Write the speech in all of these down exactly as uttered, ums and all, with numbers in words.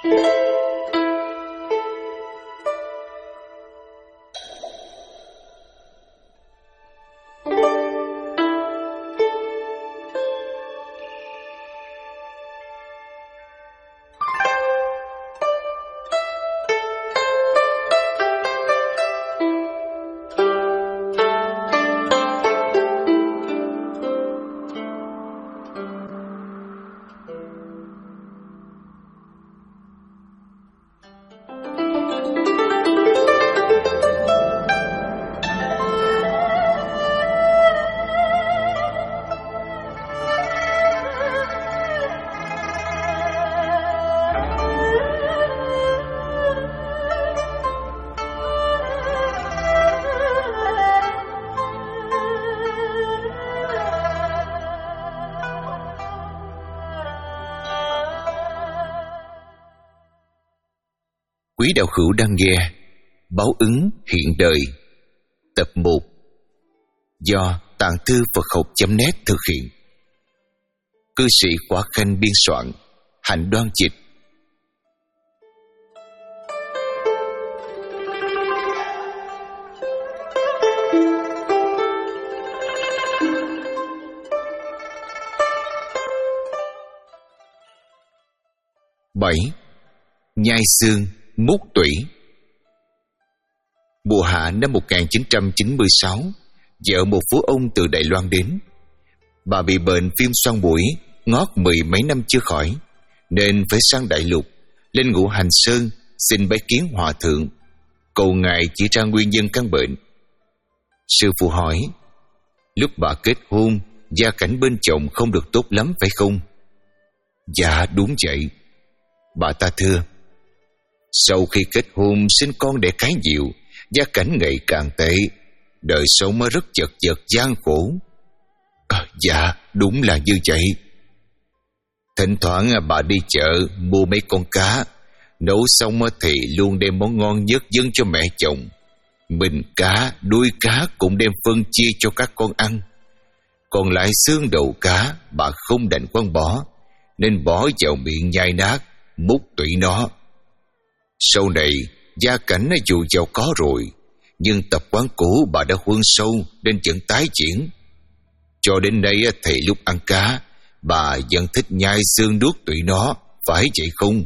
Quý đạo hữu đang nghe Báo ứng hiện đời tập một do Tạng Thư Phật Học chấm net thực hiện. Cư sĩ Khỏa Khanh biên soạn, Hạnh Đoan dịch. Bảy. Nhai xương mút tủy. Mùa hạ năm một nghìn chín trăm chín mươi sáu, vợ một phú ông từ Đài Loan đến. Bà bị bệnh viêm xoang mũi ngót mười mấy năm chưa khỏi, nên phải sang đại lục, lên Ngũ Hành Sơn xin bái kiến hòa thượng, cầu ngài chỉ ra nguyên nhân căn bệnh. Sư phụ hỏi: lúc bà kết hôn, gia cảnh bên chồng không được tốt lắm phải không? Dạ đúng vậy. Bà ta thưa: sau khi kết hôn sinh con đẻ cái nhiều, gia cảnh ngày càng tệ, đời sống mới rất chật vật gian khổ. À, dạ đúng là như vậy. Thỉnh thoảng bà đi chợ mua mấy con cá, nấu xong thì luôn đem món ngon nhất dâng cho mẹ chồng. Mình cá, đuôi cá cũng đem phân chia cho các con ăn. Còn lại xương đầu cá bà không đành quăng bỏ, nên bỏ vào miệng nhai nát, mút tủy nó. Sau này gia cảnh dù giàu có rồi, nhưng tập quán cũ bà đã huân sâu nên vẫn tái diễn. Cho đến nay thì lúc ăn cá, bà vẫn thích nhai xương nuốt tủy nó, phải vậy không?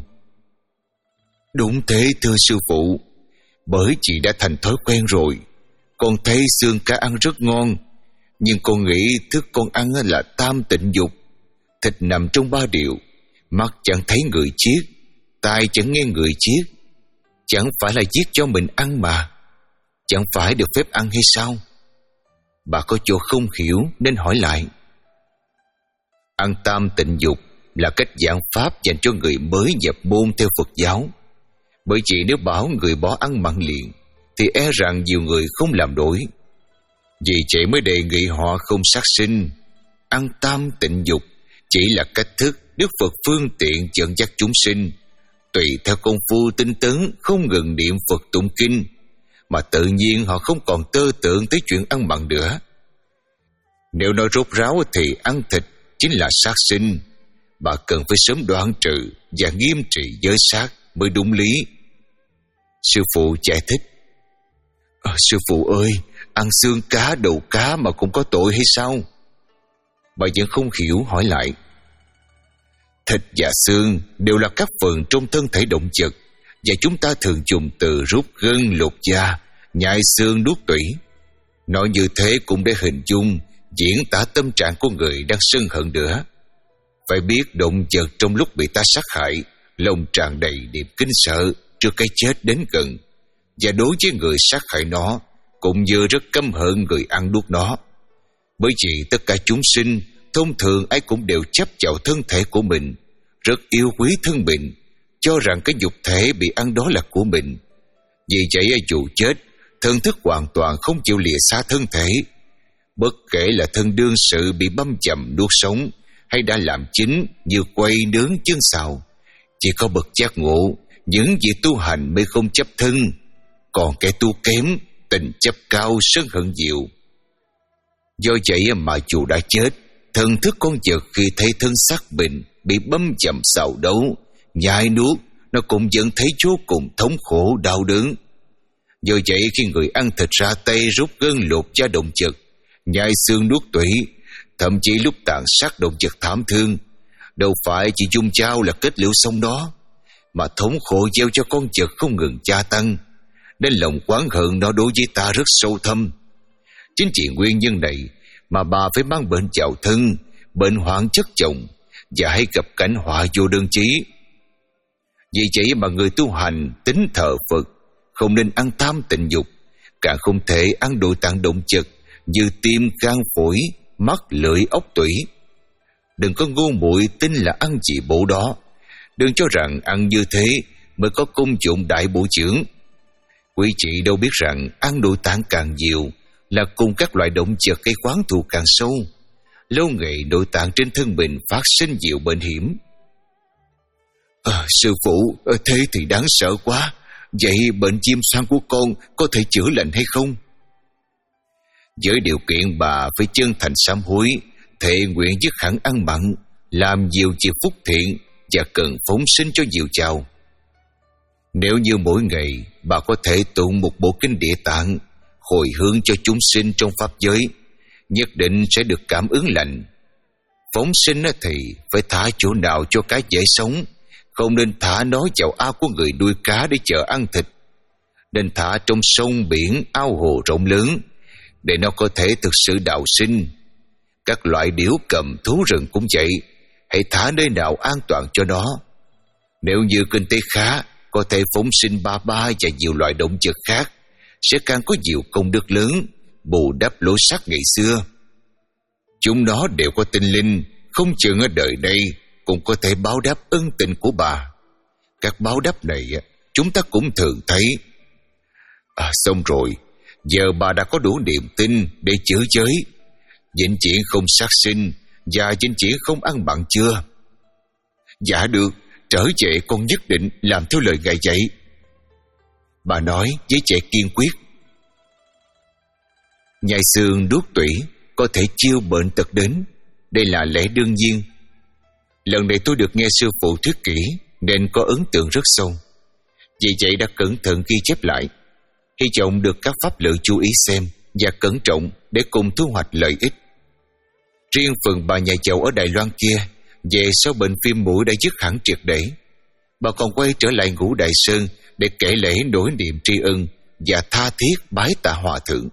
Đúng thế thưa sư phụ, bởi chị đã thành thói quen rồi. Con thấy xương cá ăn rất ngon, nhưng con nghĩ thức con ăn là tam tịnh dục. Thịt nằm trong ba điều, mắt chẳng thấy người chiết, tai chẳng nghe người chiết. Chẳng phải là giết cho mình ăn mà, chẳng phải được phép ăn hay sao? Bà có chỗ không hiểu nên hỏi lại. Ăn tam tịnh dục là cách giảng pháp dành cho người mới nhập môn theo Phật giáo. Bởi vì nếu bảo người bỏ ăn mặn liền thì e rằng nhiều người không làm nổi. Vì vậy mới đề nghị họ không sát sinh. Ăn tam tịnh dục chỉ là cách thức Đức Phật phương tiện dẫn dắt chúng sinh, tùy theo công phu tinh tấn không ngừng niệm Phật tụng kinh, mà tự nhiên họ không còn tơ tưởng tới chuyện ăn mặn nữa. Nếu nói rốt ráo thì ăn thịt chính là sát sinh. Bà cần phải sớm đoạn trừ và nghiêm trị giới sát mới đúng lý. Sư phụ giải thích. À, sư phụ ơi, ăn xương cá đầu cá mà cũng có tội hay sao? Bà vẫn không hiểu hỏi lại. Thịt và xương đều là các phần trong thân thể động vật, và chúng ta thường dùng từ rút gân lột da, nhai xương nuốt tủy. Nói như thế cũng để hình dung, diễn tả tâm trạng của người đang sân hận nữa. Phải biết động vật trong lúc bị ta sát hại, lòng tràn đầy niềm kinh sợ trước cái chết đến gần, và đối với người sát hại nó cũng như rất căm hận người ăn nuốt nó. Bởi vì tất cả chúng sinh thông thường ai cũng đều chấp vào thân thể của mình, rất yêu quý thân mình, cho rằng cái nhục thể bị ăn đó là của mình. Vì vậy dù chết, thân thức hoàn toàn không chịu lìa xa thân thể. Bất kể là thân đương sự bị băm chầm nuốt sống, hay đã làm chín như quay nướng chân xào, chỉ có bậc giác ngộ, những vị tu hành mới không chấp thân. Còn kẻ tu kém, tình chấp cao, sân hận nhiều. Do vậy mà dù đã chết, thần thức con vật khi thấy thân xác mình bị băm chầm xào đấu, nhai nuốt, nó cũng vẫn thấy vô cùng thống khổ đau đớn. Do vậy khi người ăn thịt ra tay rút gân lột da động vật, nhai xương nuốt tủy, thậm chí lúc tàn sát động vật thảm thương, đâu phải chỉ dung dao là kết liễu xong đó, mà thống khổ gieo cho con vật không ngừng gia tăng, nên lòng oán hận nó đối với ta rất sâu thâm. Chính vì nguyên nhân này mà bà phải mang bệnh vào thân, bệnh hoạn chất chồng, và hay gặp cảnh họa vô đơn chí. Vì vậy mà người tu hành tín thờ Phật không nên ăn tham tình dục, càng không thể ăn nội tạng động vật như tim, gan, phổi, mắt, lưỡi, ốc, tủy. Đừng có ngu muội tin là ăn gì bổ đó. Đừng cho rằng ăn như thế mới có công dụng đại bổ dưỡng. Quý chị đâu biết rằng ăn nội tạng càng nhiều là cùng các loại động vật gây oán thù càng sâu. Lâu ngày nội tạng trên thân mình phát sinh nhiều bệnh hiểm. À, sư phụ, thế thì đáng sợ quá. Vậy bệnh viêm xoang của con có thể chữa lành hay không? Với điều kiện bà phải chân thành sám hối, thệ nguyện dứt hẳn ăn mặn, làm nhiều việc phúc thiện và cần phóng sinh cho nhiều chào. Nếu như mỗi ngày bà có thể tụng một bộ kinh Địa Tạng, hồi hướng cho chúng sinh trong pháp giới, nhất định sẽ được cảm ứng lành. Phóng sinh thì phải thả chỗ nào cho cá dễ sống, không nên thả nó vào ao của người nuôi cá để chờ ăn thịt. Nên thả trong sông biển, ao hồ rộng lớn, để nó có thể thực sự đạo sinh. Các loại điểu cầm, thú rừng cũng vậy, hãy thả nơi nào an toàn cho nó. Nếu như kinh tế khá, có thể phóng sinh ba ba và nhiều loại động vật khác, sẽ càng có nhiều công đức lớn, bù đắp lối xác ngày xưa. Chúng nó đều có tinh linh, không chừng ở đời đây cũng có thể báo đáp ân tình của bà. Các báo đáp này chúng ta cũng thường thấy. À, xong rồi, giờ bà đã có đủ niềm tin để chữa giới, vĩnh viễn không sát sinh và vĩnh viễn không ăn mặn chưa? Dạ được, trở về con nhất định làm theo lời ngài dạy, bà nói với vẻ kiên quyết. Nhai xương nuốt tủy có thể chiêu bệnh tật đến, đây là lẽ đương nhiên. Lần này tôi được nghe sư phụ thuyết kỹ nên có ấn tượng rất sâu, vì vậy đã cẩn thận ghi chép lại, hy vọng được các pháp lữ chú ý xem và cẩn trọng để cùng thu hoạch lợi ích. Riêng phần bà nhà giàu ở Đài Loan kia, về sau bệnh viêm mũi đã dứt hẳn triệt để, bà còn quay trở lại Ngũ Đại Sơn để kể lễ nỗi niềm tri ân và tha thiết bái tạ hòa thượng.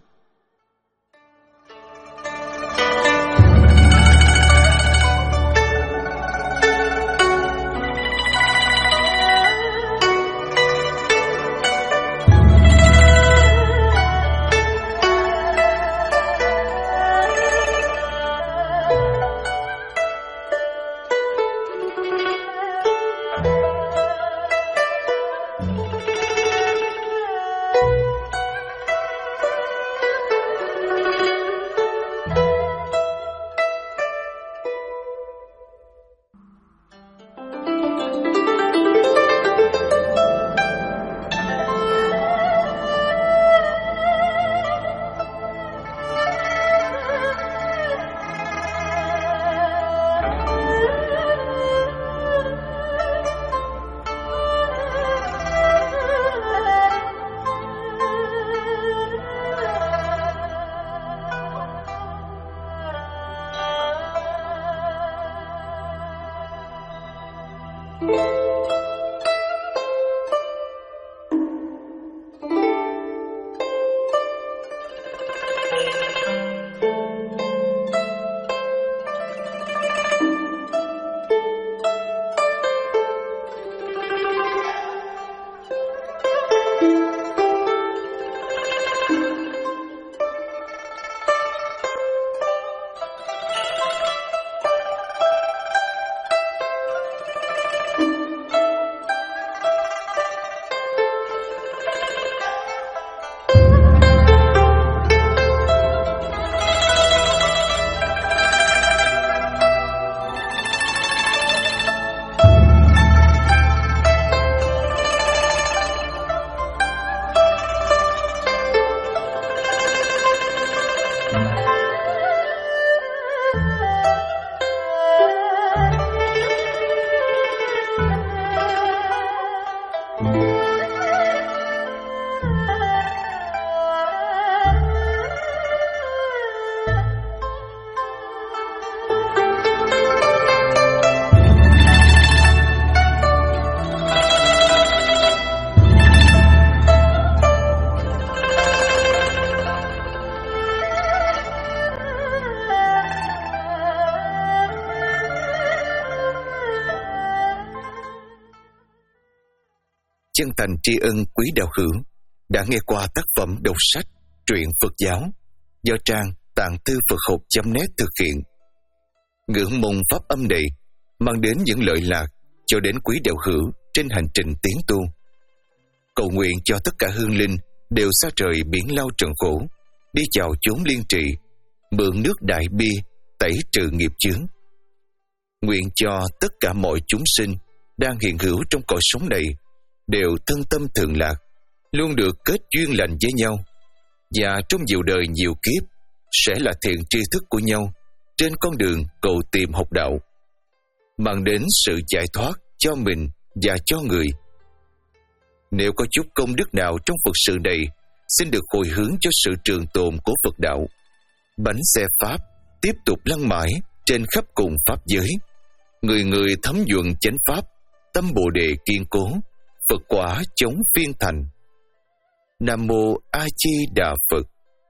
chân thành tri ân quý đạo hữu đã nghe qua tác phẩm đọc sách truyện Phật giáo do trang tạng thư Phật học chấm net thực hiện. Ngưỡng mong pháp âm này mang đến những lợi lạc cho đến quý đạo hữu trên hành trình tiến tu. Cầu nguyện cho tất cả hương linh đều xa trời biển lao trần khổ, đi chào chốn liên trị, mượn nước đại bi tẩy trừ nghiệp chướng. Nguyện cho tất cả mọi chúng sinh đang hiện hữu trong cõi sống này đều thân tâm thường lạc, luôn được kết duyên lành với nhau, và trong nhiều đời nhiều kiếp sẽ là thiện tri thức của nhau trên con đường cầu tìm học đạo, mang đến sự giải thoát cho mình và cho người. Nếu có chút công đức nào trong Phật sự này, xin được hồi hướng cho sự trường tồn của Phật đạo. Bánh xe Pháp tiếp tục lăn mãi trên khắp cùng Pháp giới. Người người thấm nhuận chánh Pháp, tâm Bồ Đề kiên cố, Phật quả chống phiên thành. Nam Mô A Di Đà Phật.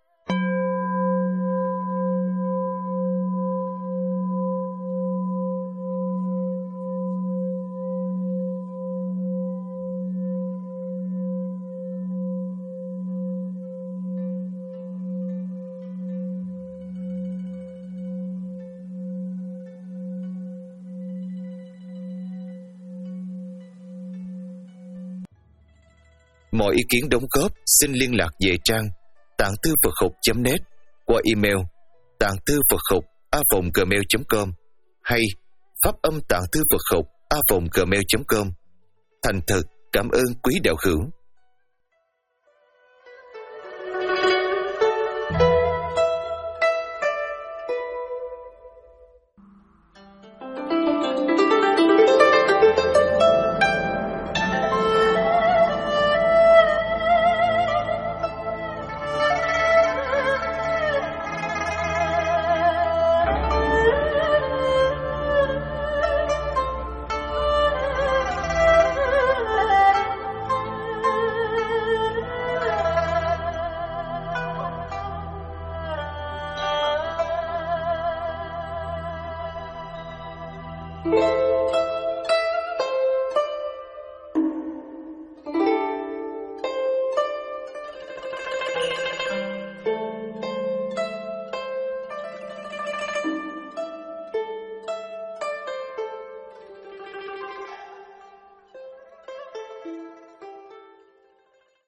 Mọi ý kiến đóng góp xin liên lạc về trang tạng thư Phật học chấm net qua email tạng thư Phật học a vòng gmail chấm com hay pháp âm tạng thư Phật học a vòng gmail chấm com. Thành thật cảm ơn quý đạo hữu.